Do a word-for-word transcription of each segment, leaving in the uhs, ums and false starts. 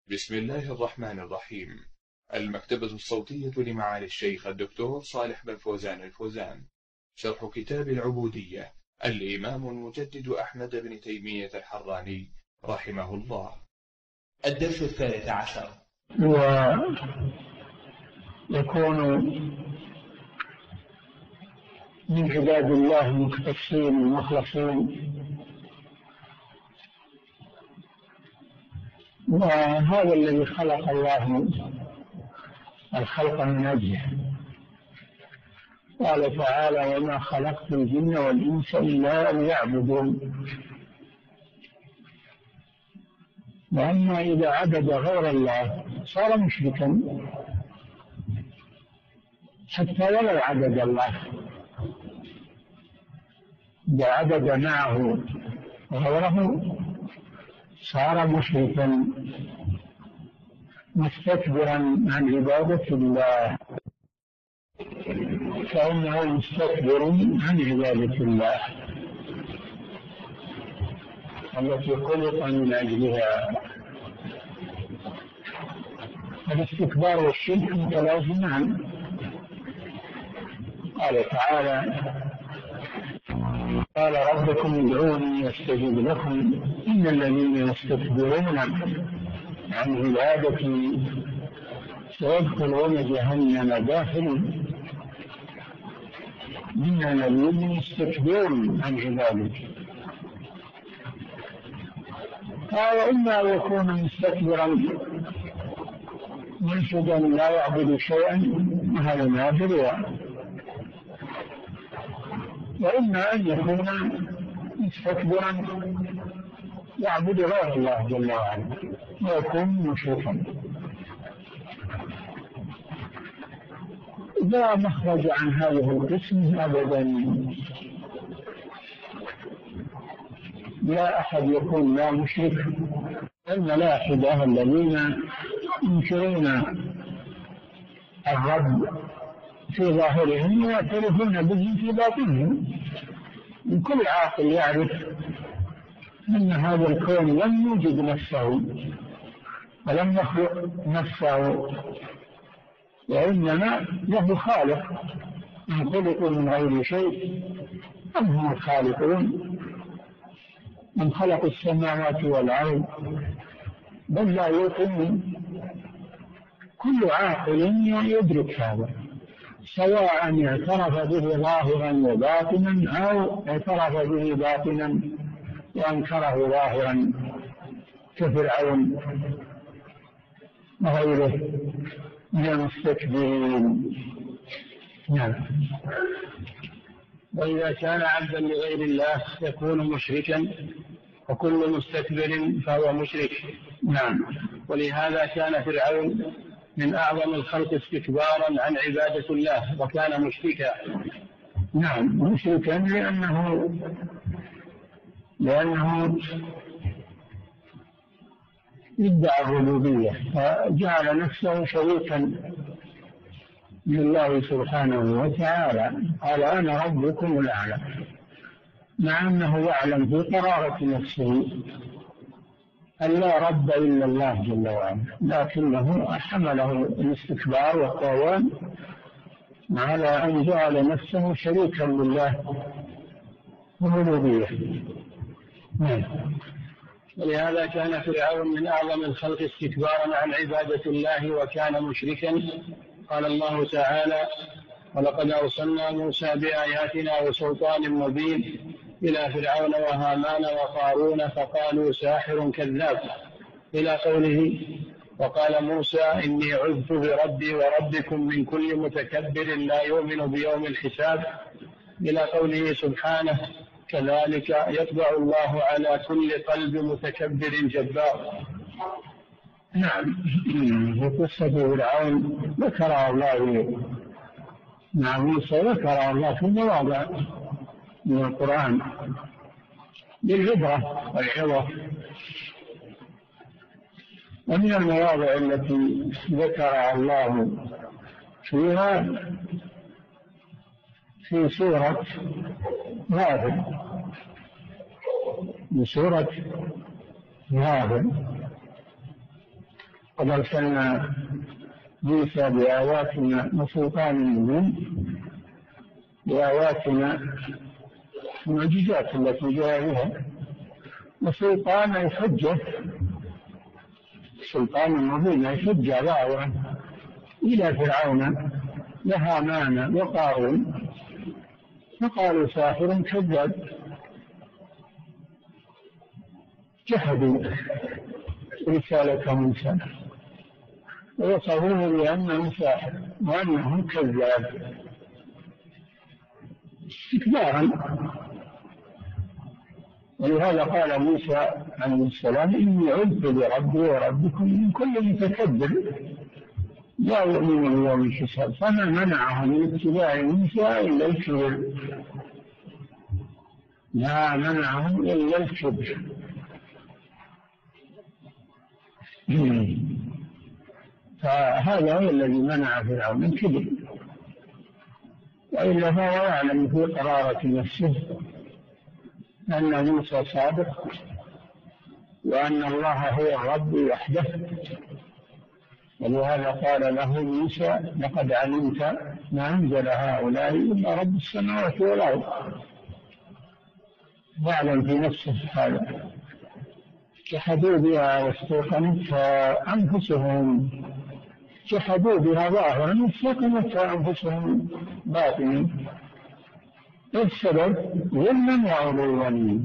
بسم الله الرحمن الرحيم. المكتبة الصوتية لمعالي الشيخ الدكتور صالح بن فوزان الفوزان، شرح كتاب العبودية الإمام المجدد أحمد بن تيمية الحراني رحمه الله. الدرس الثالث عشر. ويكون من عباد الله المختصين المخلصين، وهذا الذي خلق الله الخلق من أجله. قال تعالى: وما خلقت الجن والإنس إلا أن يعبدون. وأما إذا عبد غير الله صار مشركا، حتى ولو عبد الله. إذا عبد معه غيره صار مشركا مستكبرا عن عبادة الله، فإنه مستكبر عن عبادة الله التي خلق من أجلها. الاستكبار والشرك متلازمان. قال تعالى: قال ربكم ادعوني استجب لكم إن الذين يستكبرون عن عبادتي سيدخلون جهنم داخلين. إن الذين يستكبرون عن عبادتي. قال: إما يكون مستكبرا منشدا لا يعبد شيئا، وهذا نادر، وإما أن يكون مستكبرا يعبد غير الله جل وعلا ويكون مشركا. لا مخرج عن هذه القسم أبدا. لا أحد يكون لا مشرك. الملاحدة الذين ينكرون الرب في ظاهرهم ويعترفون به في باطنهم. من كل عاقل يعرف أن هذا الكون لم يوجد نفسه ولم يخلق نفسه، وإنما له خالق. من خلقوا من غير شيء أم هم الخالقون؟ من خلق السماوات والأرض؟ بل لا يوقن. كل عاقل يدرك هذا، سواء اعترف به ظاهرا وباطنا أو اعترف به باطنا وأنكره ظاهرا كفرعون وغيره من المستكبرين. نعم. وإذا كان عبدا لغير الله يكون مشركا، وكل مستكبر فهو مشرك. نعم. ولهذا كان فرعون من أعظم الخلق استكبارا عن عبادة الله وكان مشركا. نعم، مشركا لأنه لأنه ادعى الربوبية فجعل نفسه شريكا لله سبحانه وتعالى. قال: أنا ربكم الأعلى، مع أنه يعلم في قرارة نفسه أن لا رب إلا الله جل وعلا، لكنه حمله الاستكبار والطغيان على أن جعل نفسه شريكا لله الربوبية. ولهذا كان فرعون من أعظم الخلق استكبارا عن عبادة الله وكان مشركا. قال الله تعالى: ولقد أرسلنا موسى بآياتنا وسلطان مبين إلى فرعون وهامان وقارون فقالوا ساحر كذاب، إلى قوله: وقال موسى إني عذت بربي وربكم من كل متكبر لا يؤمن بيوم الحساب، إلى قوله سبحانه: كذلك يطبع الله على كل قلب متكبر جبار. نعم. في قصة فرعون ذكر الله مع موسى، ذكر الله في مواضع من القرآن للعبرة والعظة. ومن المواضع التي ذكر الله فيها في سورة غافر، بسورة غافر قد أرسلنا موسى بآياتنا وسلطان مبين، بآياتنا المعجزات التي جاء بها، وسلطان الحجة، سلطان مبين الحجة ظاهرة إلى فرعون وهامان وقارون، فقالوا ساحر كذاب، جحدوا رسالة موسى ووصفوه بأنه ساحر وأنه كذاب استكبارا. ولهذا قال موسى عليه السلام: إني عذت بربي وربكم من كل متكبر لا يؤمن بيوم الحساب. فما منعه من اتباع موسى إلا الكبر، لا منعه إلا الكبر. فهذا هو الذي منع فرعون الكبر، وإلا فهو يعلم في قرارة نفسه أن موسى صادق وأن الله هو الرب وحده. ولهذا قال له موسى: لقد علمت ما أنزل هؤلاء إلا رب السماوات والأرض. يعلم في نفسه هذا. جحدوا بها واستيقنتها أنفسهم، جحدوا بها ظاهرا واستيقنتها أنفسهم باطنا. السبب ظلما وعلوا،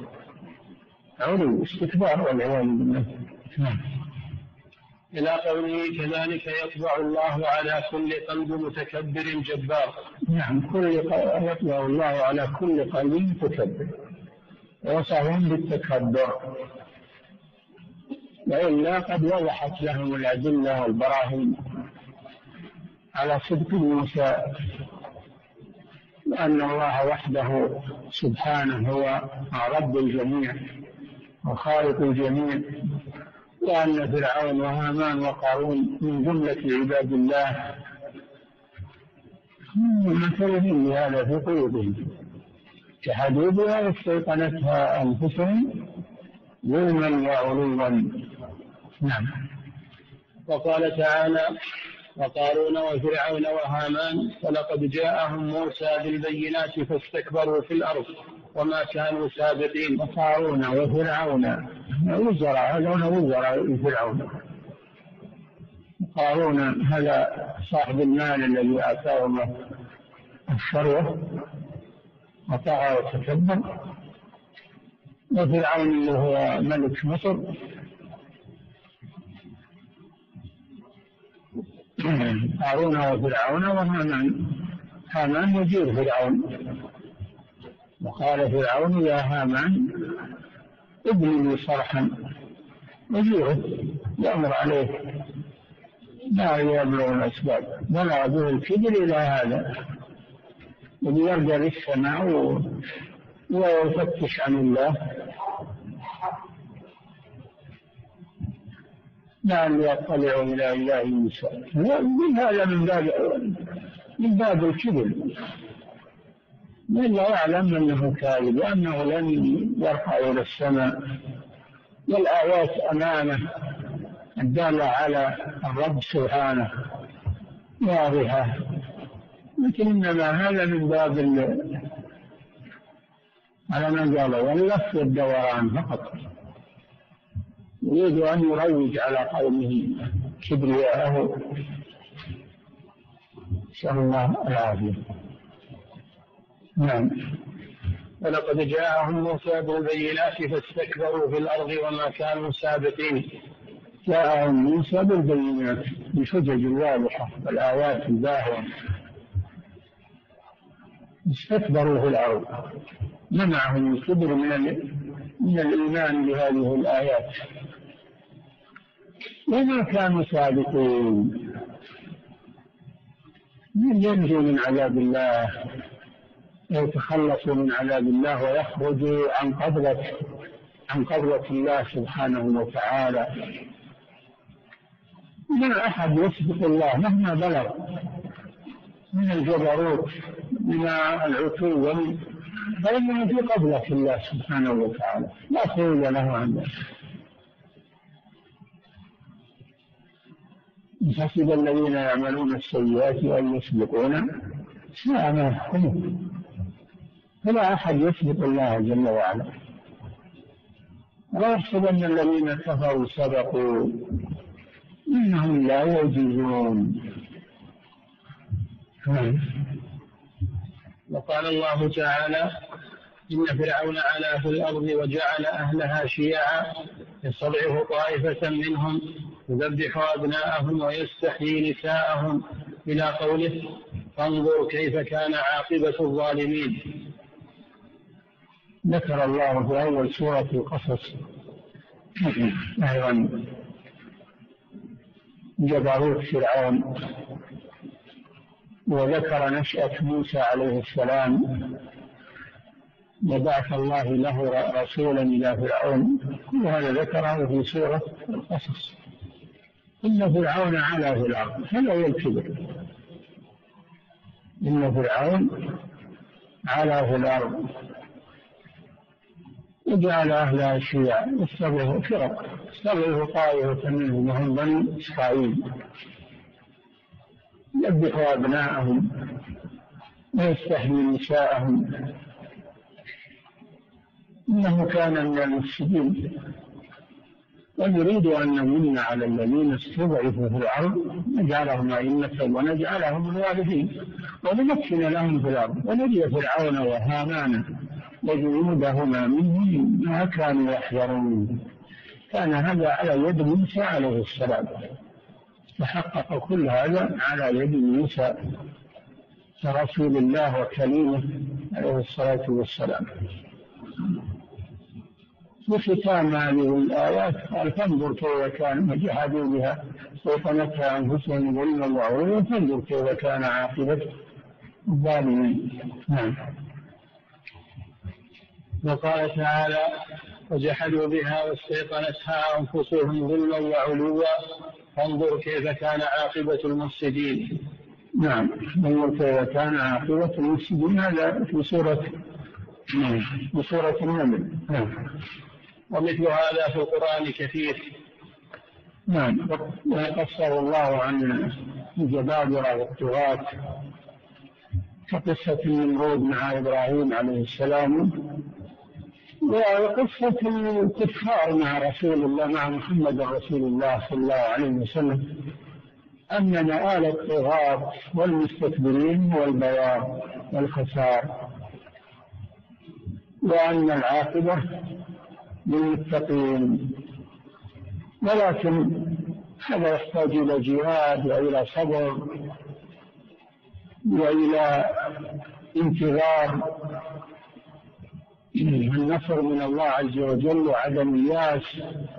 علو استكبار والعياذ بالله. إلى قوله: كذلك يطبع الله على كل قلب متكبر جبار. نعم، كل يطبع الله على كل قلب متكبر، وصفهم بالتكبر، وإلا قد وضحت لهم الأدلة والبراهين على صدق موسى، وأن الله وحده سبحانه هو رب الجميع وخالق الجميع، وأن فرعون وهامان وقارون من جملة عباد الله مثلهم بهذا في قلوبهم، جحدوا بها واستيقنتها أنفسهم ظلما وعلوا. نعم. وقال تعالى: وقارون وفرعون وهامان ولقد جاءهم موسى بالبينات فاستكبروا في الأرض وما كانوا سابقين. وقارون وفرعون وزراء، هذون وزراء فرعون. قارون هذا صاحب المال الذي آتاه الله الثروة وطغى وتكبر، وفرعون اللي هو ملك مصر. قارون وفرعون وهامان. هامان وزير فرعون، وقال فرعون: يا هامان ابن لي صرحا. وزيره يأمر عليه، لا يبلغ الأسباب، بلغ به الكبر إلى هذا، وليرجع للسماء ويفتش عن الله، لعل يطلع إلى إله موسى. هذا من باب من باب الكبر، إلا يعلم أنه كاذب وأنه لن يرفع إلى السماء، والآيات أمامه الدالة على الرب سبحانه واضحة، لكن إنما هذا من باب على ما قال واللف والدوران فقط، يريد أن يروج على قومه كبرياءه، نسأل الله العافية. نعم. ولقد جاءهم موسى بالبينات فاستكبروا في الأرض وما كانوا سابقين. جاءهم موسى بالبينات بحجج واضحة والآيات الباهرة، استكبروا في الأرض، منعهم الكبر من من الإيمان بهذه الآيات، وما كانوا سابقين. من ينجو من عذاب الله يتخلصوا من عذاب الله ويخرجوا عن قبضة عن قبضة الله سبحانه وتعالى. ما أحد يسبق الله مهما بلغ من الجبروت من العتو، فإنه في قبضة الله سبحانه وتعالى، لا خروج له عن ذلك. حسب الذين يعملون السيئات أن يسبقونا ساء ما يحكمون. فلا أحد يسبق الله جل وعلا. لا يحسبن الذين كفروا سبقوا إنهم لا يعجزون. وقال الله تعالى: إن فرعون علا في الأرض وجعل أهلها شيعا يستضعف طائفة منهم يذبح أبناءهم ويستحيي نساءهم إلى قوله: فانظر كيف كان عاقبة الظالمين. ذكر الله في أول سورة القصص أيضا جبروت فرعون، وذكر نشأة موسى عليه السلام، وبعث الله له رسولا إلى فرعون. كل هذا ذكره في سورة القصص. إن فرعون علا في الأرض، هذا هو الكبر. إن فرعون علا في الأرض وجعل أهلها شيعا يستضعف فرق يستضعف طائفة منهم وهم بني إسرائيل يذبح أبناءهم ويستحيي نساءهم إنه كان من المفسدين. ونريد أن نمن على الذين استضعفوا في الأرض نجعلهم أئمة ونجعلهم الوارثين ونمكن لهم في الأرض ونري فرعون وهامان وجنودهما منهم ما كانوا يحذرون. كان هذا على يد موسى عليه السلام، تحقق كل هذا على يد موسى رسول الله وكليمه عليه الصلاة والسلام. وختام هذه الآيات قال: فانظر كيف كان وجحدوا بها وطمتها أنفسهم ظلما وعلوا فانظر كيف كان عاقبة الظالمين. نعم. وقال تعالى: وجحدوا بها واستيقنتها أنفسهم ظلما وعلوا فانظر كيف كان عاقبة المفسدين. نعم، فانظر كيف كان عاقبة المفسدين. هذا في سورة في سورة النمل. نعم. ومثل هذا في القرآن كثير. نعم. وقصر الله عن الجبابرة والطغاة كقصة النمرود مع إبراهيم عليه السلام، وقصة الكفار مع رسول الله مع محمد رسول الله صلى الله عليه وسلم، أن مآل الطغاة والمستكبرين هو البياض والخسار، وأن العاقبة للمتقين. ولكن هذا يحتاج إلى جهاد وإلى صبر وإلى انتظار النصر من الله عز وجل وعدم الياس،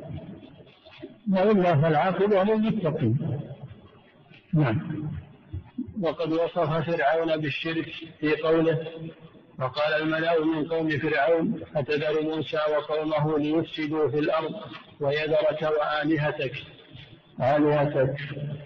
وإلا فالعاقبة للمتقين. نعم. وقد وصف فرعون بالشرك في قوله: وقال الملأ من قوم فرعون أتذر موسى وقومه ليفسدوا في الأرض ويذرك وآلهتك. آلهتك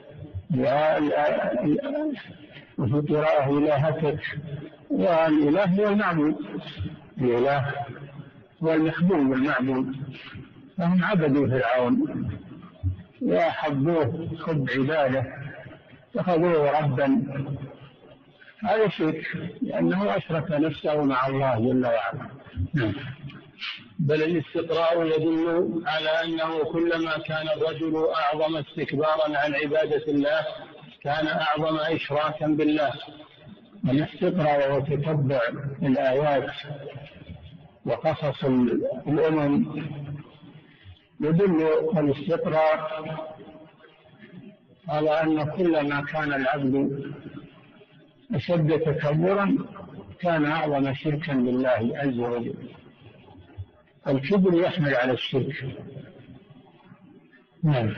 وفي قراءة إلهتك، والإله هو المعبود، الإله هو المحبوب المعبود. فهم عبدوا فرعون وأحبوه حب عباده اتخذوه ربا. هذا شرك لأنه أشرك نفسه مع الله جل وعلا. بل الاستقراء يدل على أنه كلما كان الرجل أعظم استكبارا عن عبادة الله كان أعظم إشراكا بالله. الاستقراء وتتبع الآيات وقصص الأمم يدل الاستقراء على أن كلما كان العبد أشد تكبرا كان أعظم شركا بالله عز وجل. الكبر يحمل على الشرك. نعم.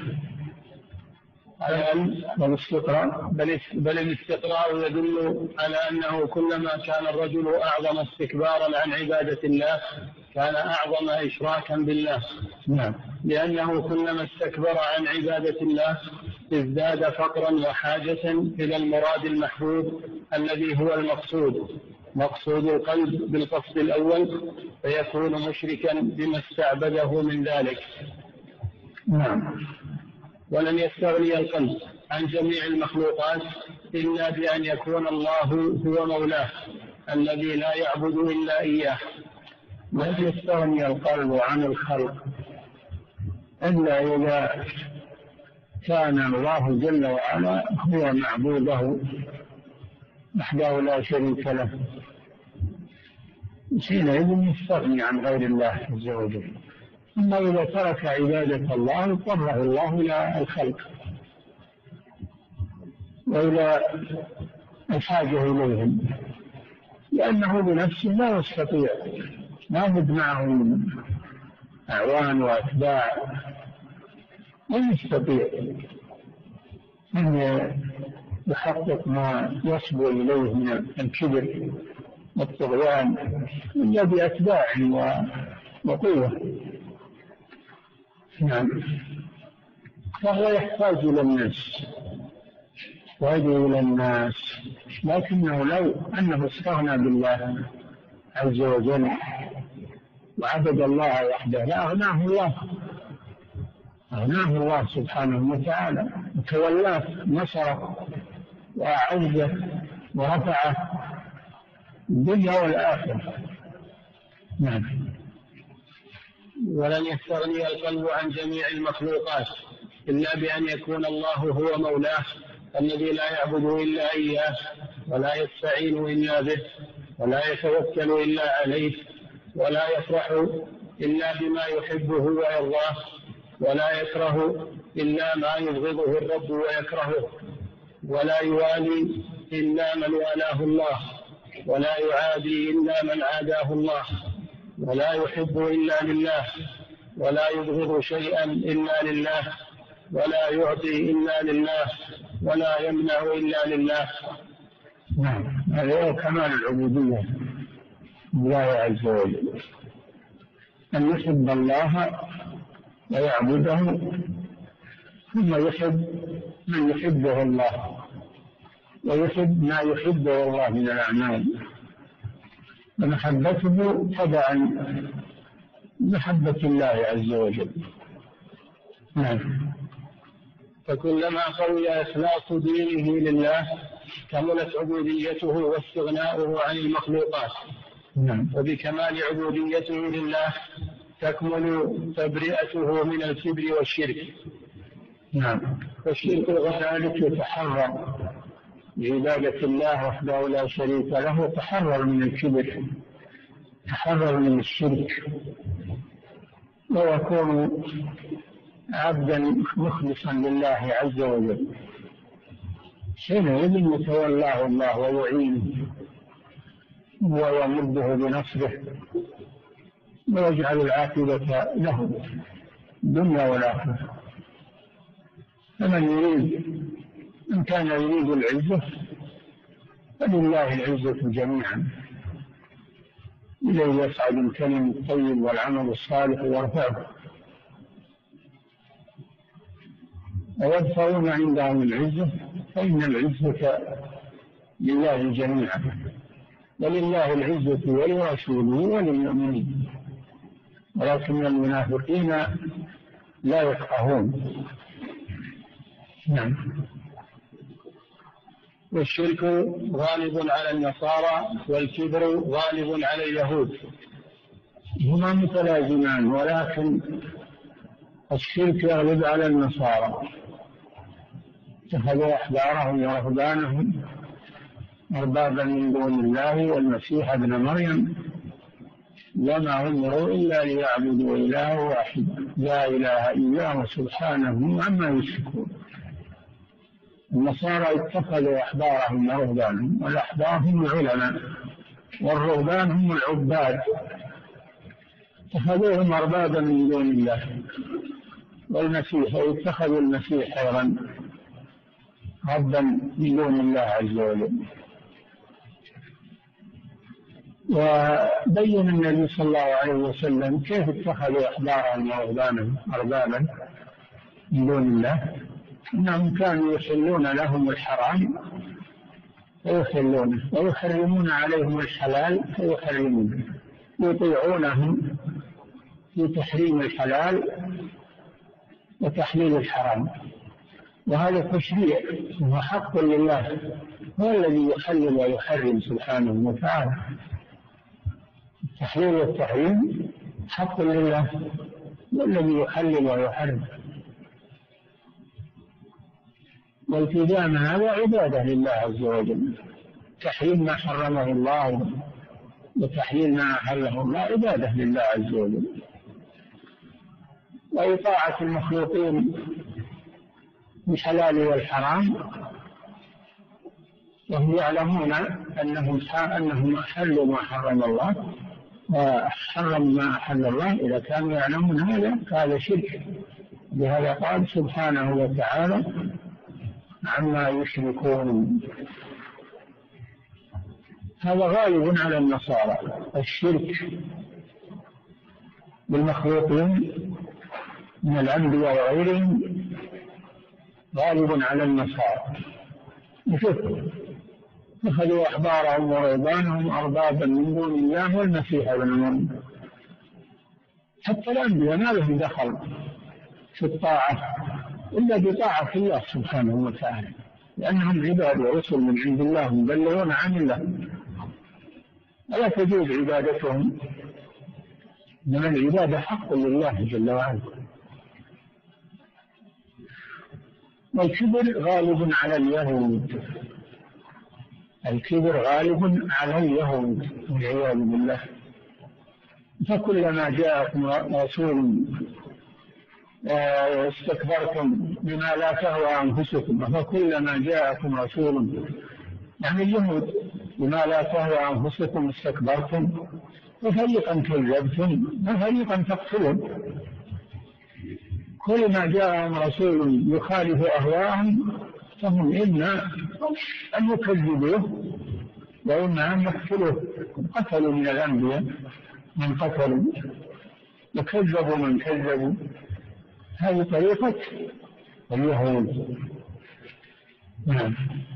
والاستقراء بل الاستقراء يدل على أنه كلما كان الرجل أعظم استكبارا عن عبادة الله كان أعظم إشراكا بالله. نعم. لأنه كلما استكبر عن عبادة الله ازداد فقرا وحاجة إلى المراد المحبوب الذي هو المقصود مقصود القلب بالقصد الأول، فيكون مشركا بما استعبده من ذلك. نعم. ولن يستغني القلب عن جميع المخلوقات إلا بأن يكون الله هو مولاه الذي لا يعبد إلا إياه. لا يستغني القلب عن الخلق إلا إذا كان الله جل وعلا هو معبوده وحده لا شريك له، حينئذ يستغني عن غير الله عز وجل. أما إذا ترك عبادة الله اضطره الله إلى الخلق وإلى الحاجة إليهم، لأنه بنفسه لا يستطيع، لا بد معه أعوان وأتباع، لا يستطيع أن يحقق ما يصبو إليه من الكبر والطغيان إلا بأتباع وقوة. نعم، فهو يحتاج إلى الناس ويدعو إلى الناس، لكنه لو أنه استغنى بالله عز وجل وعبد الله وحده لأغناه الله، أغناه الله سبحانه وتعالى وتولاه، نصره وأعزه ورفعه الدنيا والآخرة. نعم. ولن يستغني القلب عن جميع المخلوقات إلا بأن يكون الله هو مولاه الذي لا يعبد إلا إياه ولا يستعين إلا به ولا يتوكل إلا عليه ولا يفرح إلا بما يحبه ويرضاه ولا يكره إلا ما يبغضه الرب ويكرهه ولا يوالي إلا من والاه الله ولا يعادي إلا من عاداه الله ولا يحب إلا لله ولا يبغض شيئا إلا لله ولا يعطي إلا لله ولا يمنع إلا لله. نعم، هذا هو كمال العبودية لله عز وجل، أن يحب الله ويعبده ثم يحب من يحبه الله ويحب ما يحبه الله من الأعمال، ومحبته تبعا محبة الله عز وجل. نعم. فكلما قوي إخلاص دينه لله كملت عبوديته واستغناؤه عن المخلوقات. نعم. وبكمال عبوديته لله تكمل تبرئته من الكبر والشرك. نعم. والشرك وذلك يتحرر بعبادة الله وحده لا شريك له، تحرر من الكبر، تحرر من الشرك، ويكون عبدا مخلصا لله عز وجل، حينئذ يتولاه الله ويعينه ويمده بنصره ويجعل العاقبة له الدنيا والآخرة. فمن يريد إن كان يريد العزة فلله العزة جميعا، إليه يصعد الكلم الطيب والعمل الصالح ويرفعه، ويبتغون عندهم العزة فإن العزة لله جميعا، ولله العزة ولرسوله وللمؤمنين ولكن المنافقين لا يفقهون. نعم. والشرك غالب على النصارى والكبر غالب على اليهود، هما متلازمان، ولكن الشرك يغلب على النصارى، اتخذوا أحبارهم ورهبانهم أربابا من دون الله والمسيح ابن مريم وما أمروا إلا ليعبدوا إله واحد لا إله إلا هو سبحانه عما يشركون. النصارى اتخذوا أحبارهم ورهبانهم، والأحبار هم العلماء والرهبان هم العباد، اتخذوهم أربابا من دون الله، والمسيح اتخذوا المسيح أيضا ربا من دون الله عز وجل. وبين النبي صلى الله عليه وسلم كيف اتخذوا أحبارهم ورهبانهم أربابا من دون الله، أنهم كانوا يحلون لهم الحرام فيحلونه ويحرمون عليهم الحلال فيحرمونه، يطيعونهم في تحريم الحلال وتحليل الحرام، وهذا تشريع هو حق لله، هو الذي يحلل ويحرم سبحانه وتعالى. التحليل والتحريم حق لله، هو الذي يحلل ويحرم. والتزام هذا عبادة لله عز وجل، تحريم ما حرمه الله وتحليل ما أحله الله عبادة لله عز وجل. وإطاعة المخلوقين بالحلال والحرام وهم يعلمون أنهم أنهم أحلوا ما حرم الله وحرم ما أحل الله، إذا كانوا يعلمون هذا هذا شرك. بهذا قال سبحانه وتعالى عما يشركون. هذا غالب على النصارى، الشرك بالمخلوقين من الأنبياء وغيرهم غالب على النصارى. اتخذوا أحبارهم ورهبانهم أربابا من دون الله والمسيح ابن مريم. حتى الأنبياء ما لهم دخل في الطاعة إلا بطاعة الله سبحانه وتعالى، لأنهم عباد ورسل من عند الله مبلغون عن الله، ولا تجوز عبادتهم، إنما العبادة حق لله جل وعلا. والكبر غالب على اليهود، الكبر غالب على اليهود والعياذ بالله. فكلما جاءكم رسول استكبرتم بما لا تهوى أنفسكم، فكلما جاءكم رسول يعني اليهود بما لا تهوى أنفسكم استكبرتم وفريقا كذبتم وفريقا تقتلون. كل ما جاءهم رسول يخالف أهواءهم فهم إما أن يكذبوه وإما أن يقتلوه. قتلوا من الأنبياء من قتلوا وكذبوا من كذبوا. هذه طريقة اليهود. نعم.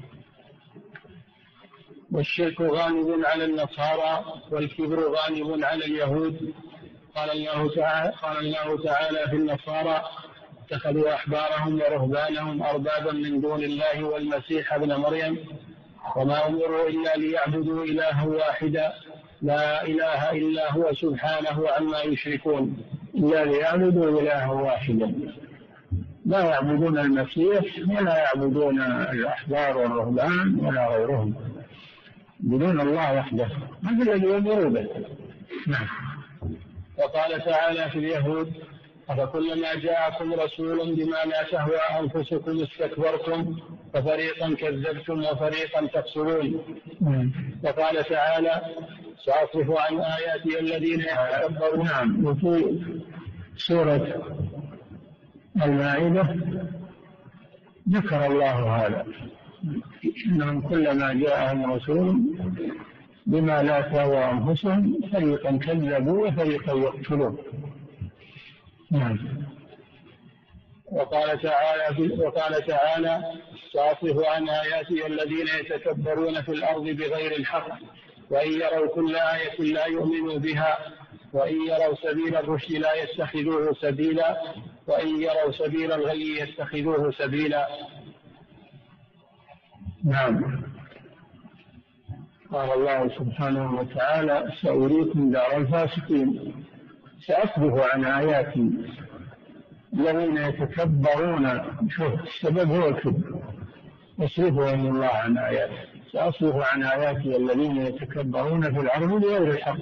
والشرك غالب على النصارى والكبر غالب على اليهود. قال الله تعالى, قال الله تعالى في النصارى اتخذوا أحبارهم ورهبانهم أربابا من دون الله والمسيح ابن مريم وما أمروا إلا ليعبدوا إلها واحدا لا إله إلا هو سبحانه عما يشركون. إلا ليعبدوا إلها واحدا، لا يعبدون المسيح ولا يعبدون الأحبار والرهبان ولا غيرهم، بدون الله وحده. هذا الذي يؤمروا به. نعم. وقال تعالى في اليهود أفكلما جاءكم رسول بما لا تهوى أنفسكم استكبرتم ففريقا كذبتم وفريقا تقتلون. وقال تعالى سأصرف عن آياتي الذين يتكبرون. نعم. وفي سورة المائدة ذكر الله هذا، إنهم كلما جاءهم رسول بما لا تهوى أنفسهم فريقا كذبوا وفريقا يقتلون. نعم. وقال تعالى وقال تعالى سأصرف عن آياتي الذين يتكبرون في الأرض بغير الحق وإن يروا كل آية لا يؤمنوا بها وإن يروا سبيل الرشد لا يتخذوه سبيلا وإن يروا سبيل الغي يتخذوه سبيلا. نعم. قال الله سبحانه وتعالى سأريكم دار الفاسقين. سأصرف عن آياتي الذين يتكبرون. شوف السبب هو الكبر، يصرفهم الله عن آياته. سأصرف عن آياتي الذين يتكبرون في الأرض بغير الحق،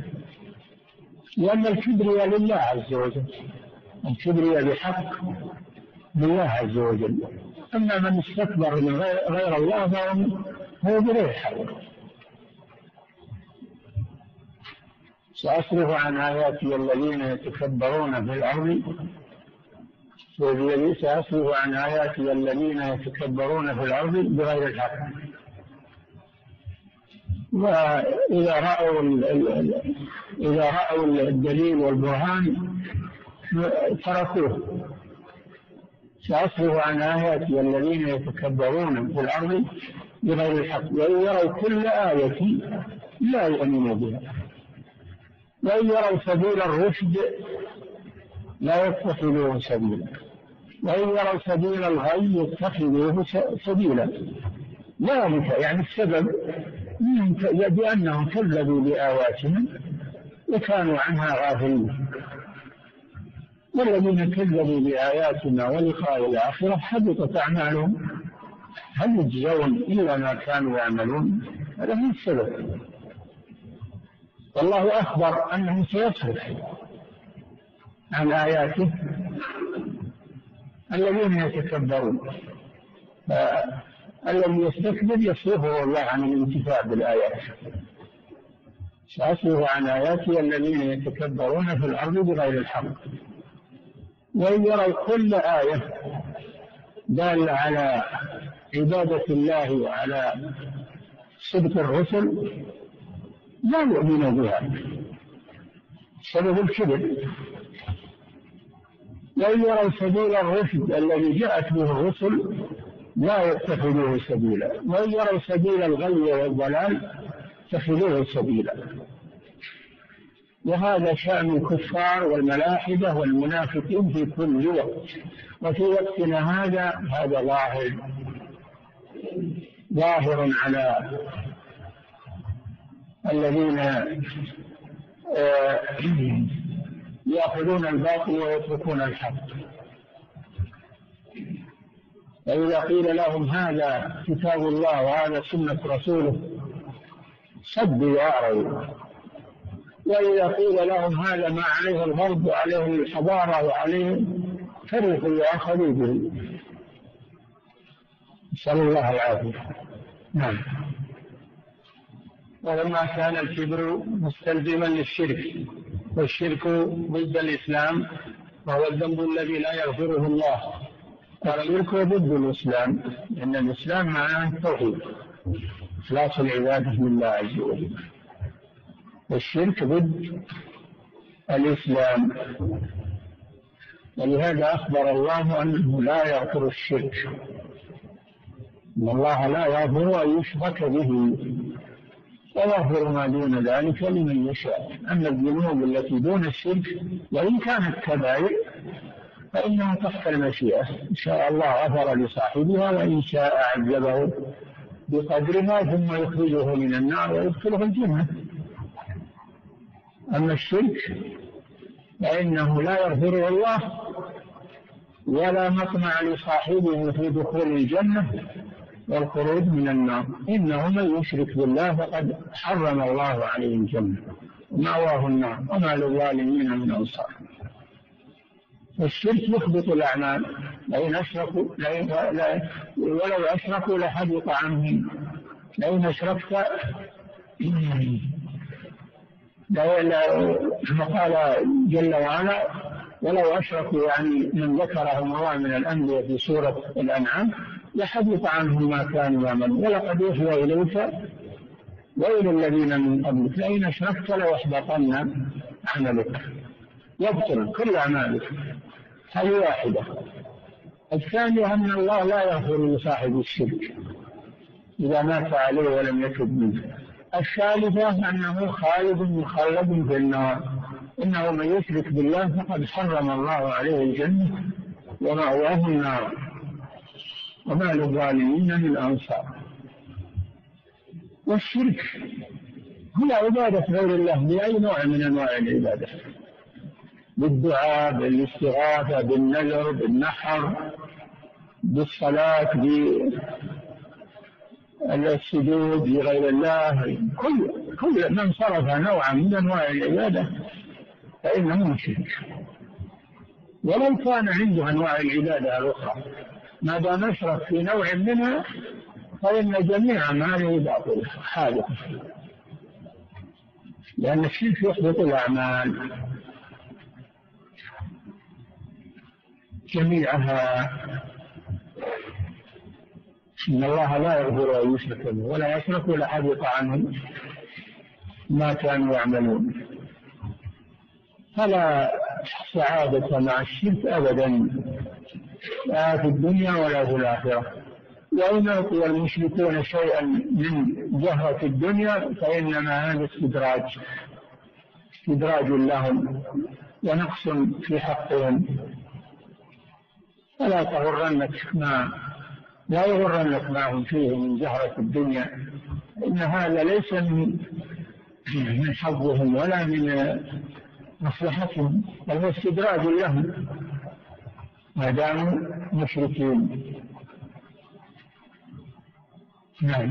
لأن الكبرياء لله عز وجل، الكبرياء بحق لله عز وجل. أما من استكبر من غير الله فهو بغير حق. سأصرف عن آياتي الذين يتكبرون في الأرض سأصرف عن آياتي الذين يتكبرون في الأرض بغير الحق. وإذا رأوا إذا رأوا الدليل والبرهان تركوه. سأصرف عن آياتي الذين يتكبرون في الأرض بغير الحق وإن يروا كل آية لا يؤمنوا بها وإن يروا سبيل الرشد لا يتخذوه سبيلا وإن يروا سبيل الغي يتخذوه سبيلا. ذلك يعني السبب بأنهم كذبوا بآياتنا وكانوا عنها غافلين. والذين كذبوا بآياتنا ولقاء الآخرة حبطت أعمالهم هل يجزون إلا ما كانوا يعملون. هذا هو السبب. والله أخبر أنه سيصرف عن آياته الذين يتكبرون. الذي يستكبر يصرفه الله عن الانتفاع بالآيات. سأصرف عن آياتي الذين يتكبرون في الأرض بغير الحق. وإن يروا كل آية دالة على عبادة الله وعلى صدق الرسل لا يؤمنوا بها سبب الكبر. وإن يروا سبيل الرشد الذي جاءت به الرسل لا يتخذوه سبيلا. وإن يروا سبيل الغي والضلال اتخذوه سبيلا. وهذا شأن الكفار والملاحدة والمنافقين في كل وقت. وفي وقتنا هذا هذا ظاهر ظاهر على الذين يأخذون الباطل ويتركون الحق. وإذا قيل لهم هذا كتاب الله وهذا سنة رسوله صدوا وأعرضوا. وإذا قيل لهم هذا ما عليه الغرب وعليه الحضارة وعليه فرحوا وأخذوا به. نسأل الله العافية. نعم. ولما كان الكبر مستلزما للشرك والشرك ضد الإسلام وهو الذنب الذي لا يغفره الله. الشرك ضد الإسلام لأن الإسلام معناه التوحيد إخلاص العبادة لله عز وجل. والشرك ضد الإسلام. ولهذا أخبر الله أنه لا يغفر الشرك. إن الله لا يغفر أن يشرك به ويغفر ما دون ذلك لمن يشاء. أما الذنوب التي دون الشرك وإن كانت كبائر فإنها تحت المشيئة. إن شاء الله غفر لصاحبها وإن شاء عذبه بقدرها ثم يخرجه من النار ويدخله الجنة. أما الشرك فإنه لا يغفره الله ولا مطمع لصاحبه في دخول الجنة والخروج من النار. إنه من يشرك بالله فقد حرم الله عليه الجنة ومأواه النار وما للظالمين من أنصار. الشرك يحبط الأعمال. لئن أشركوا ولو أشركوا لحبط عنهم. لئن أشركت قال جل وعلا ولو أشركوا يعني من ذكرهم الله من الأنبياء في سورة الأنعام لحبط عنهم ما كانوا يعملون ولقد أوحي إليك وإلى الذين من قبلك لئن أشركت ليحبطن عملك. يبطل كل أعمالك. هذه واحدة. الثانية أن الله لا يغفر لصاحب الشرك إذا مات عليه ولم يتب منه. الثالثة أنه خالد مخلد في النار. إنه من يشرك بالله فقد حرم الله عليه الجنة ومأواه النار وما للظالمين من أنصار. والشرك هو عبادة غير الله بأي نوع من أنواع العبادة. بالدعاء بالاستغاثة بالنذر بالنحر بالصلاة بالسجود لغير الله. كل كل من صرف نوعا من أنواع العبادة فإنه مشرك ولو كان عنده أنواع العبادة الأخرى ما دام أشرك في نوع منها فإن جميع أعماله باطلة حادثة. لأن الشرك يحبط الأعمال جميعها. إن الله لا يغفر أن يشرك به ولا يشرك لحبط عنهم ما كانوا يعملون. فلا سعادة مع الشرك أبدا لا في الدنيا ولا في الآخرة. وإن أعطي المشركون شيئا من زهرة الدنيا فإنما هذا استدراج استدراج لهم ونقص في حقهم. فلا تغرنك ما لا يغرنك ما هم فيه من زهرة الدنيا، إن هذا ليس من من حظهم ولا من مصلحتهم، بل هو استدراج لهم ما داموا مشركين. نعم.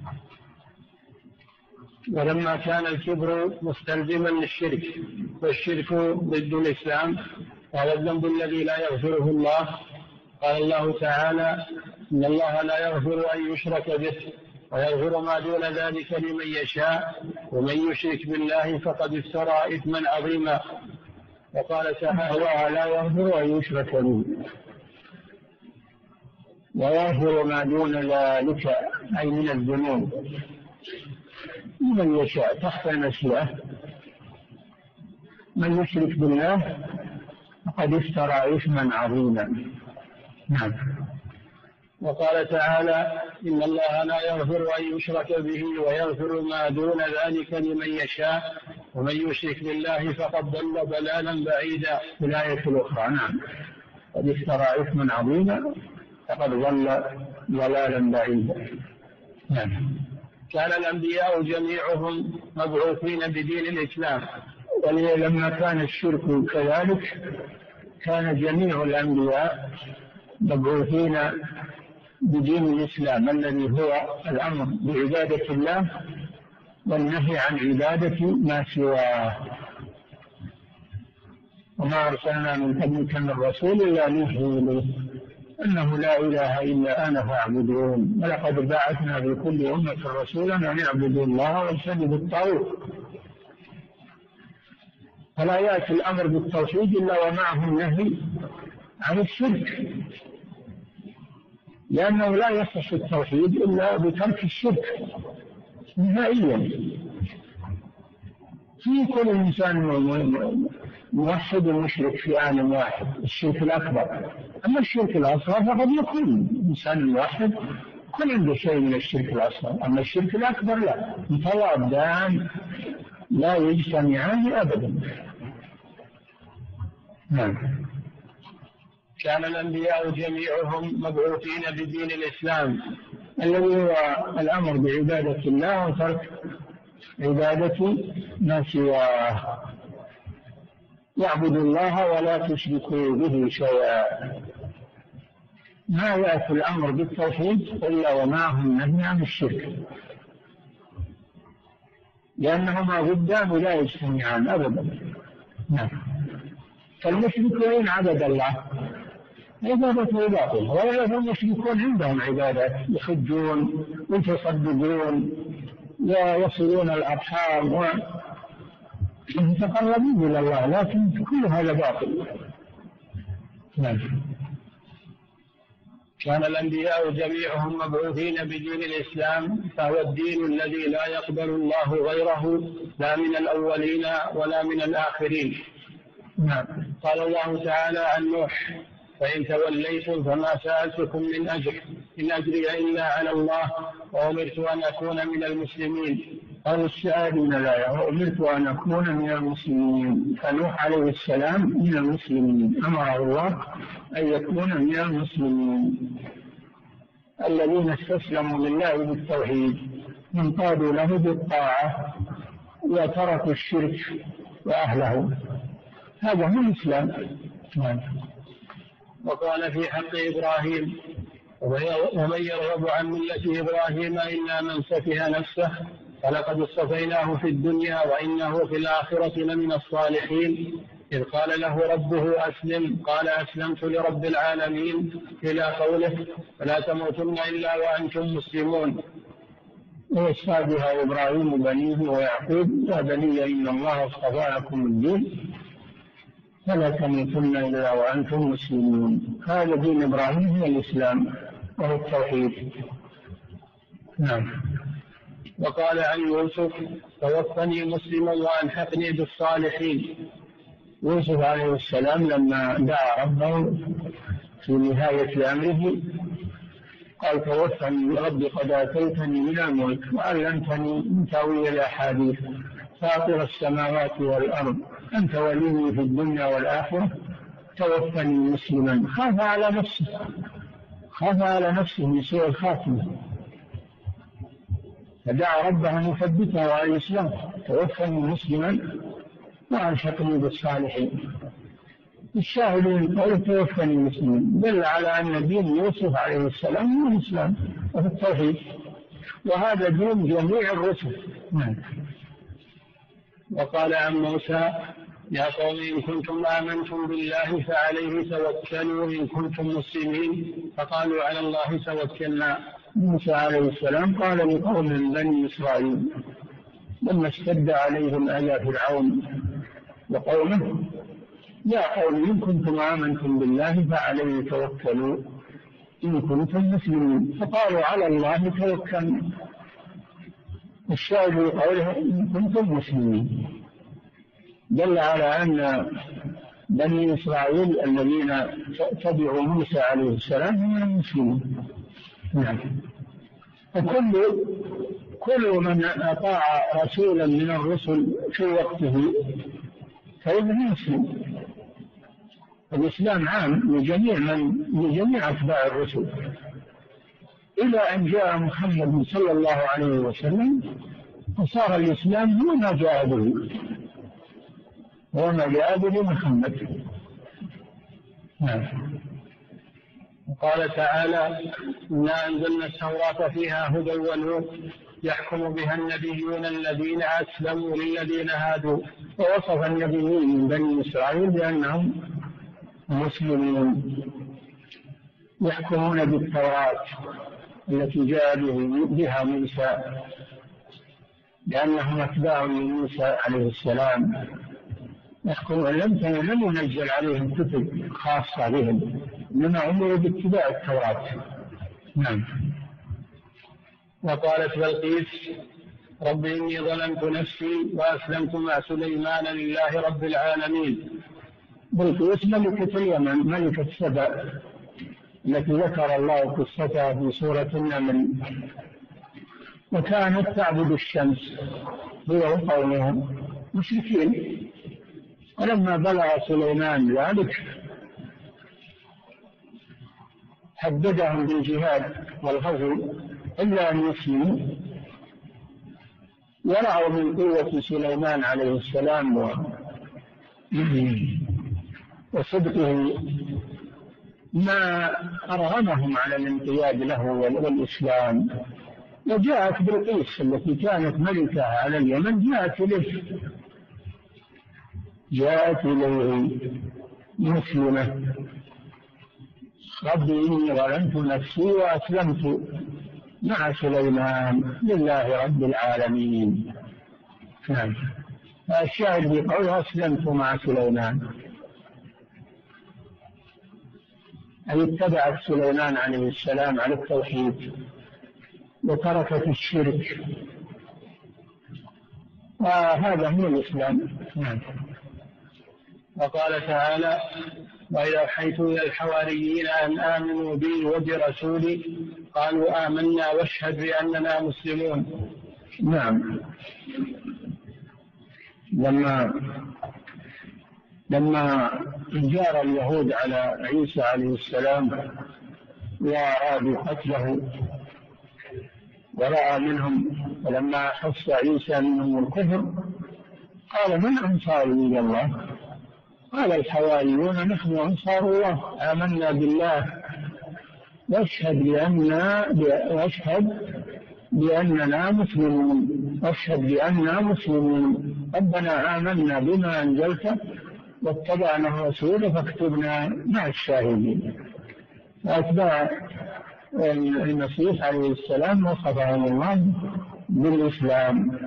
ولما كان الكبر مستلزما للشرك والشرك ضد الإسلام وهو الذنب الذي لا يغفره الله، قال الله تعالى: إن الله لا يغفر أن يشرك به ويغفر ما دون ذلك لمن يشاء ومن يشرك بالله فقد افترى إثما عظيما. وقال تعالى: الله لا يغفر أن يشرك به ويغفر ما دون ذلك أي من الذنوب لمن يشاء تحت المشيئة. من يشرك بالله فقد افترى إثما عظيما. نعم. وقال تعالى: إن الله لا يغفر أن يشرك به ويغفر ما دون ذلك لمن يشاء ومن يشرك بالله فقد ضل ضلالا بعيدا. الآية الأخرى. نعم. قد افترى إثما عظيما فقد ضل ضلالا بعيدا. نعم. كان الأنبياء جميعهم مبعوثين بدين الإسلام، ولما كان الشرك كذلك كان جميع الأنبياء مبعوثين بدين الإسلام الذي هو الأمر بعبادة الله والنهي عن عبادة ما سواه. وما أرسلنا من قبلك من رسول إلا نوحي إليه أنه لا إله إلا أنا فاعبدون ولقد بعثنا في كل أمة رسولا أن يعبدوا الله واجتنبوا الطاغوت. فلا يأتي الأمر بالتوحيد إلا ومعه النهي عن الشرك، لأنه لا يصح التوحيد إلا بترك الشرك نهائيا. في كل إنسان موحد ومشرك في آن واحد، الشرك الأكبر. أما الشرك الأصغر فقد يكون إنسان موحد كل عنده شيء من الشرك الأصغر، أما الشرك الأكبر لا، متضادان لا يجتمعان أبدا. نعم. كان الأنبياء جميعهم مبعوثين بدين الإسلام الذي هو الأمر بعبادة الله وترك عبادة ما سواه. يعبدوا الله ولا تشركوا به شيئا. ما يأتي الأمر بالتوحيد إلا ومعه النهي عن الشرك، لأنهما ضدان لا يجتمعان أبدا. نعم. فالمشركين عبد الله عبادته باطلة، ولا المشركون عندهم عبادات، يحجون ويتصدقون ويصلون الأرحام ويتقربون إلى الله، لكن كل هذا باطل. نعم. كان الأنبياء جميعهم مبعوثين بدين الإسلام، فهو الدين الذي لا يقبل الله غيره لا من الأولين ولا من الآخرين. نعم. قال الله تعالى عن نوح: فإن توليتم فما سألتكم من أجر إن أجري إلا على الله وأمرت أن أكون من المسلمين. قال السائلين لا، وأمرت أن أكون من المسلمين. فنوح عليه السلام من المسلمين، أمره الله أن يكون من المسلمين الذين استسلموا لله بالتوحيد، انقادوا له بالطاعة وتركوا الشرك وأهله. هذا هو الإسلام. وقال في حق إبراهيم: ومن يرغب عن ملة إبراهيم إلا من سفه نفسه فلقد اصطفيناه في الدنيا وإنه في الآخرة لمن الصالحين. إذ قال له ربه أسلم قال أسلمت لرب العالمين إلى قوله: فلا تموتن إلا وأنتم مسلمون. ووصى بها إبراهيم بنيه ويعقوب: يا بني إن الله اصطفى لكم الدين فلا تموتن إلا وأنتم مسلمون. هذا دين إبراهيم هو الإسلام وهو التوحيد. نعم. وقال عن يوسف: توفني مسلما وألحقني بالصالحين. يوسف عليه السلام لما دعا ربه في نهاية أمره قال: توفني ربي قد آتيتني من الملك وعلمتني من تأويل توفني مسلما، خاف على نفسه، خاف على نفسه من سوء الخاتمة، فدعا ربه أن يثبته على الإسلام، توفني مسلما وألحقني بالصالحين. الشاهد من قوله توفني مسلما دل على أن دين يوسف عليه السلام هو الإسلام وفي التوحيد، وهذا دين جميع الرسل. وقال عن موسى: يا قوم إن كنتم آمنتم بالله فعليه توكلوا إن كنتم مسلمين، فقالوا على الله توكلنا. موسى عليه السلام قال لقوم من بني إسرائيل لما اشتد عليهم أذى فرعون وقومه: يا قوم إن كنتم آمنتم بالله فعليه توكلوا إن كنتم مسلمين، فقالوا على الله توكلنا. الشاهد بقوله إن كنتم مسلمين دل على أن بني إسرائيل الذين تبعوا موسى عليه السلام هم المسلمين. نعم. وكل كل من أطاع رسولا من الرسل في وقته فهو مسلم. الإسلام عام لجميع من لجميع أتباع الرسل إلى أن جاء محمد صلى الله عليه وسلم، فصار الإسلام هو ما جاء به، هو ما جاء به محمد. نعم. وقال تعالى: إنا أنزلنا التوراة فيها هدى ونور يحكم بها النبيون الذين أسلموا للذين هادوا. ووصف النبيين من بني إسرائيل بأنهم مسلمون يحكمون بالتوراة التي جاء بها موسى، لأنهم أتباع لموسى عليه السلام، يحكمون لم ينزل عليهم كتب خاصة بهم، إنما أمروا باتباع التوراة. نعم. وقالت بلقيس: رب إني ظلمت نفسي وأسلمت مع سليمان لله رب العالمين. بلقيس ملكة اليمن، ملكة سبأ التي ذكر الله قصتها في سورة النمل، وكانت تعبد الشمس هي وقومهم مشركين. ولما بلغ سليمان ذلك حددهم بالجهاد والغزو إلا أن يسلموا، ورأوا من قوة سليمان عليه السلام وصدقه ما أرغمهم على الانقياد له والإسلام. وجاءت بلقيس التي كانت ملكة على اليمن، جاءت إليه جاءت إليه مسلمة: رب إني ظلمت نفسي وأسلمت مع سليمان لله رب العالمين. نعم. الشاهد بقوله أسلمت مع سليمان أي اتبعت سليمان عليه السلام على التوحيد وتركت الشرك، وهذا هو الإسلام. نعم. وقال تعالى: وإذا أوحيت إلى الحواريين أن آمنوا بي وبرسولي قالوا آمنا واشهد بأننا مسلمون. نعم. لما لما جار اليهود على عيسى عليه السلام وأرادوا قتله ورأى منهم، ولما حس عيسى منهم الكفر قال: من أنصاري إلى الله؟ قال الحواريون: نحن أنصار الله، آمنا بالله واشهد بأننا واشهد بأننا مسلمون واشهد بأننا مسلمون ربنا آمنا بما أنزلت واتبعنا الرسول فاكتبنا مع الشاهدين. وأتباع المسيح عليه السلام وصفهم الله بالإسلام.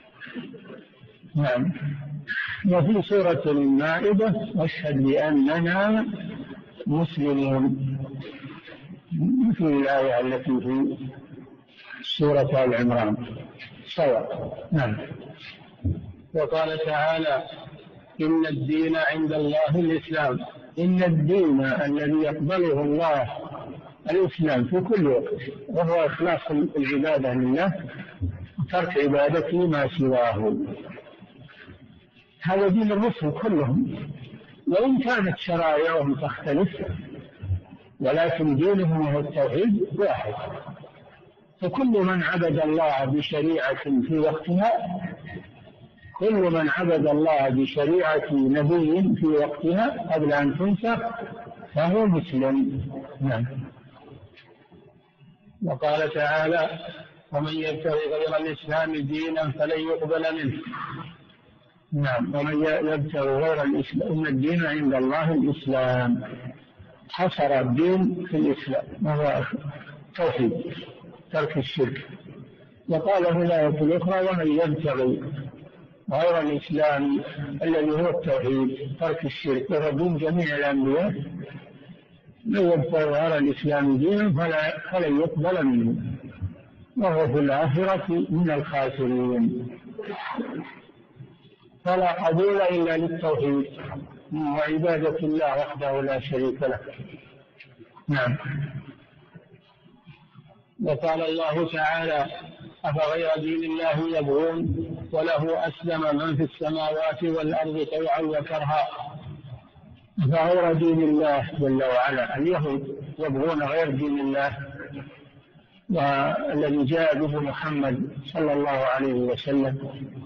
نعم. وفي سورة المائدة: واشهد بأننا مسلمون، مثل الآية التي في سورة آل عمران سواء. نعم. وقال تعالى: إن الدين عند الله الإسلام. إن الدين الذي يقبله الله الإسلام في كل وقت، وهو إخلاص العبادة لله وترك عبادته ما سواه. هذا دين الرسل كلهم، وإن كانت شرائعهم تختلف ولكن دينهم هو التوحيد واحد. فكل من عبد الله بشريعة في وقتها كل من عبد الله بشريعة نبي في وقتها قبل أن تنسخ فهو مسلم. نعم. وقال تعالى: ومن يبتغي غير الإسلام دينا فلن يقبل منه. نعم. ومن يبتغي غير الإسلام إن الدين عند الله الإسلام. حصر الدين في الإسلام وهو توحيد ترك الشرك. وقال في الآية الأخرى: ومن يبتغي غير الإسلام الذي هو التوحيد ترك الشرك وهو دين جميع الأنبياء من يبتغي غير الإسلام دينا فلا فلن يقبل منه وهو في الآخرة من الخاسرين. فلا قبول إلا للتوحيد وعبادة الله وحده لا شريك له. نعم. وقال الله تعالى: أفغير دين الله يبغون وله أسلم من في السماوات والأرض طوعا وكرها. فغير دين الله جل وعلا. اليهود يبغون غير دين الله والذي جاء به محمد صلى الله عليه وسلم،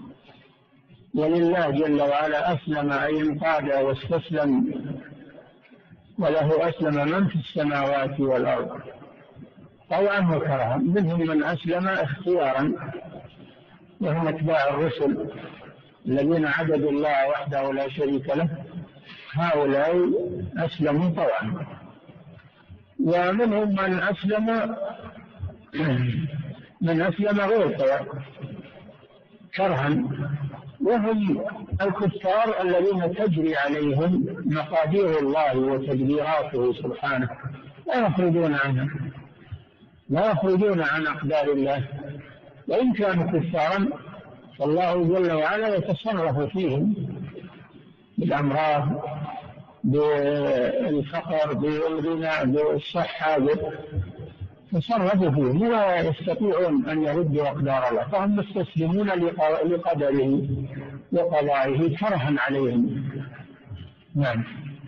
ولله جل وعلا أسلم أي انقاد واستسلم، وله أسلم من في السماوات والأرض طوعا وكرها. منهم من أسلم اختيارا وهم اتباع الرسل الذين عبدوا الله وحده لا شريك له، هؤلاء أسلموا طوعا. ومنهم من أسلم من أسلم غير طوعا كرها، وهم الكفار الذين تجري عليهم مقادير الله وتدبيراته سبحانه لا يخرجون عنها لا يخرجون عن أقدار الله. وإن كانوا كفارا فالله جل وعلا يتصرف فيهم بالأمراض بالفقر بالغنى بالصحة، تصرفوا فيهم ولا يستطيعون أن يردوا أقدار الله، فهم مستسلمون لقدره وقضائه كرها عليهم. نعم.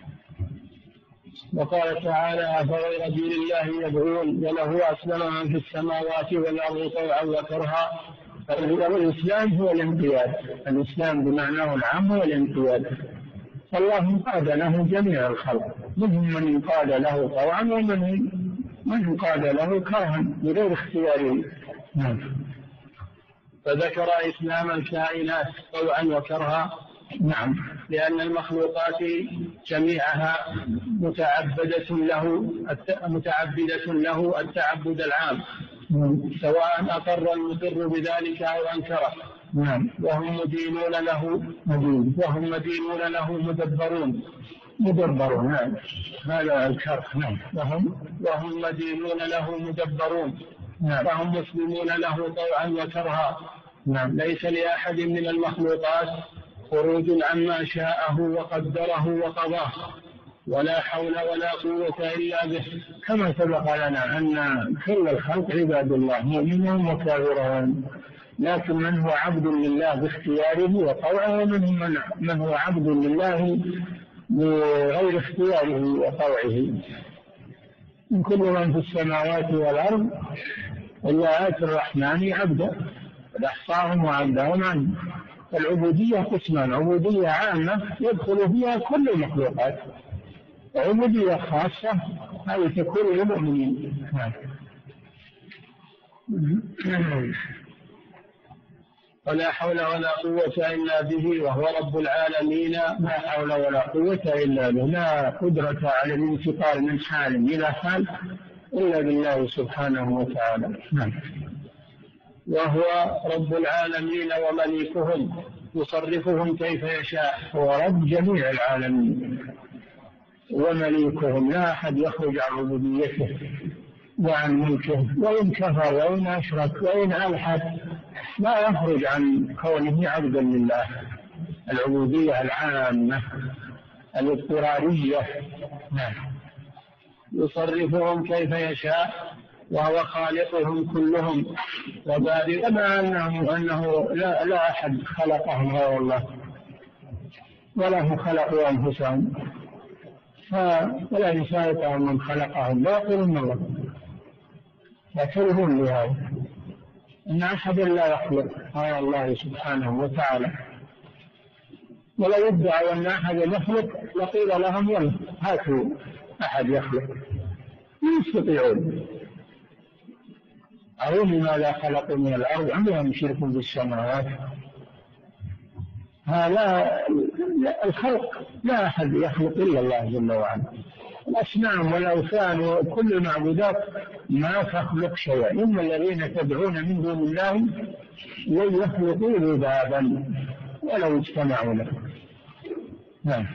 وقال تعالى: أفغير دين الله يبغون وله أسلم من في السماوات والأرض طوعا وكرها. الإسلام هو الانقياد، الإسلام بمعناه العام هو الانقياد، فالله انقاد له جميع الخلق، منهم من انقاد له طوعا ومنهم من انقاد له كرها بغير اختياره. نعم. فذكر إسلام الكائنات طوعا وكرها. نعم. لأن المخلوقات جميعها متعبدة له متعبدة له التعبد العام، سواء أقر المقر بذلك أو أنكره. نعم. وهم مدينون له وهم مدينون له مدبرون مدبرون. نعم. هذا الكره. نعم. وهم وهم مدينون له مدبرون. نعم. فهم مسلمون له طوعا وكرها. نعم. ليس لأحد من المخلوقات خروج عما شاءه وقدره وقضاه، ولا حول ولا قوة إلا به. كما سبق لنا أن كل الخلق عباد الله مؤمنون وكافرون، لكن من هو عبد لله باختياره وطوعه، ومنهم من, من هو عبد لله بغير اختياره وطوعه. من كل من في السماوات والأرض إلا آتي الرحمن عبدا قد أحصاهم وعدهم عنه. العبودية قسمان: عبودية عامة يدخل فيها كل المخلوقات، وعبودية خاصة هذه تكون للمؤمنين. ولا حول ولا قوة إلا به وهو رب العالمين. لا حول ولا قوة إلا به، لا قدرة على الانتقال من حال إلى حال إلا بالله سبحانه وتعالى. نعم. وهو رب العالمين ومليكهم يصرفهم كيف يشاء. هو رب جميع العالمين ومليكهم، لا أحد يخرج عن عبوديته وعن ملكه، وإن كفر وإن أشرك وإن ألحد لا يخرج عن كونه عبدا لله. العبودية العامة الاضطرارية. نعم. يصرفهم كيف يشاء وهو خالقهم كلهم وبارئ، كما أنه, أنه لا, لا أحد خلقهم غير الله، ولا هم خلقوا أنفسهم، فلا يسألهم من خلقهم لا يقولون الله، يعترفون بهذا أن أحد لا يخلق غير الله سبحانه وتعالى. ولو ادعوا أن أحد يخلق لقيل لهم يلا هاتوا أحد يخلق، لا يستطيعون. أو لماذا خلقوا من الأرض أم لهم شرك بالسماوات. هذا الخلق لا أحد يخلق إلا الله جل وعلا. الأصنام والأوثان وكل المعبودات ما تخلق شيئا، إن الذين تدعون من دون الله لن يخلقوا ذبابا ولو اجتمعوا له. نعم.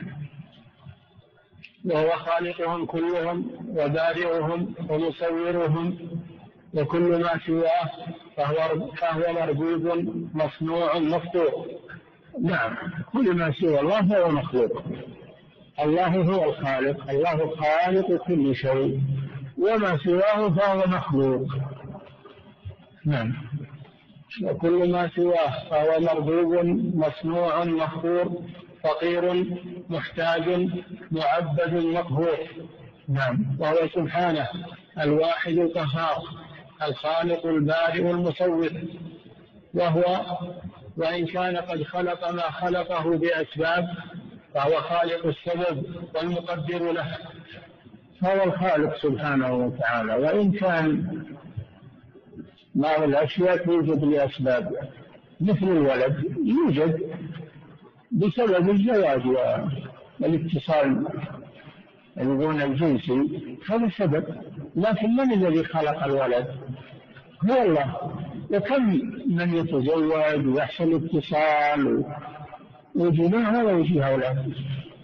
وهو خالقهم كلهم وبارئهم ومصورهم، وكل ما سواه فهو, فهو مربوب مصنوع مخلوق. نعم، كل ما سوى الله فهو مخلوق. الله هو الخالق، الله خالق كل شيء، وما سواه فهو مخلوق. نعم. وكل ما سواه فهو مربوب مصنوع مخلوق، فقير محتاج معبد مقهور. نعم. وهو سبحانه الواحد القهار الخالق البارئ المصور. وهو وإن كان قد خلق ما خلقه بأسباب فهو خالق السبب والمقدر له، فهو الخالق سبحانه وتعالى. وإن كان بعض الأشياء توجد لأسباب، مثل الولد يوجد بسبب الزواج والاتصال الغنى الجنسي، هذا سبب، لكن من الذي خلق الولد؟ هو الله. وكم من يتزوج ويحصل اتصال وجماع هذا وجه أولاد،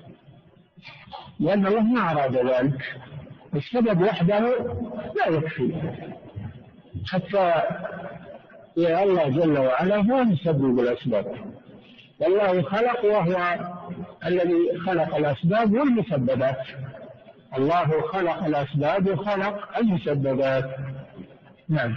لأن الله ما أراد ذلك. السبب وحده لا يكفي، حتى يا الله جل وعلا هو مسبب الأسباب. والله خلق وهو الذي خلق الأسباب والمسببات. الله خلق الأسباب وخلق المسببات. نعم.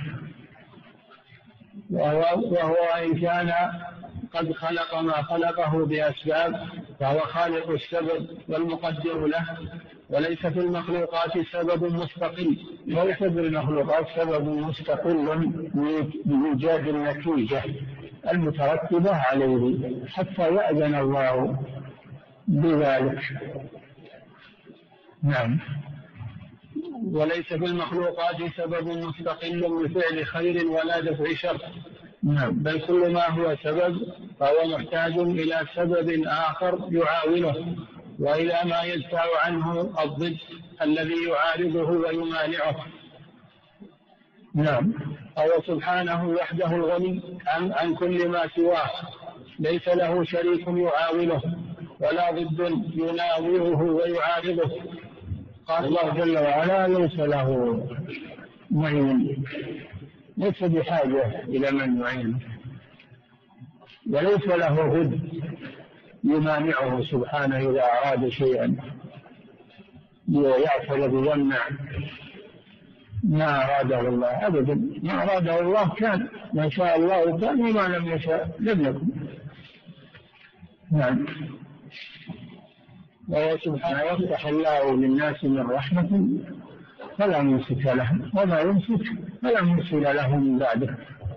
وهو, وهو إن كان قد خلق ما خلقه بأسباب فهو خالق السبب والمقدر له، وليس في المخلوقات سبب مستقل. وليس في المخلوقات سبب مستقل بإيجاد النتيجة المترتبة عليه حتى يأذن الله بذلك. نعم. وليس في المخلوقات سبب مستقل لفعل خير ولا دفع شر. نعم. بل كل ما هو سبب فهو محتاج إلى سبب آخر يعاونه، وإلى ما يدفع عنه الضد الذي يعارضه ويمانعه. نعم. هو سبحانه وحده الغني عن, عن كل ما سواه، ليس له شريك يعاونه ولا ضد يناوره ويعارضه. قال الله جل وعلا ليس له معين، ليس بحاجة إلى من يعينه، وليس له ضد يمانعه سبحانه إذا أراد شيئا يعترض ويمنع ما أراده الله أبدا. ما أراده الله كان، ما شاء الله كان، وما لم يشاء لم يكن. نعم. وهو سبحانه يفتح الله للناس من رحمة فلا يمسك له، وما يمسك فلا مرسل له من بعده.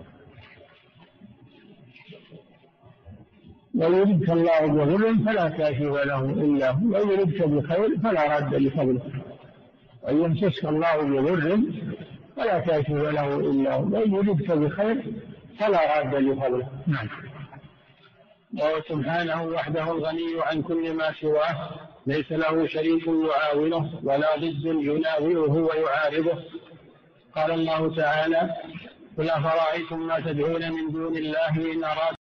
ويردك الله بضر فلا كاشف له إلا هو، ويردك بخير فلا راد لفضله. ويمسك الله بضر فلا كاشف له إلا هو، ويردك بخير فلا راد لفضله. نعم. وهو سبحانه وحده الغني عن كل ما سواه، ليس له شريك يعاونه ولا ضد يناوره ويعارضه. قال الله تعالى: قل أفرأيتم ما تدعون من دون الله إن أراد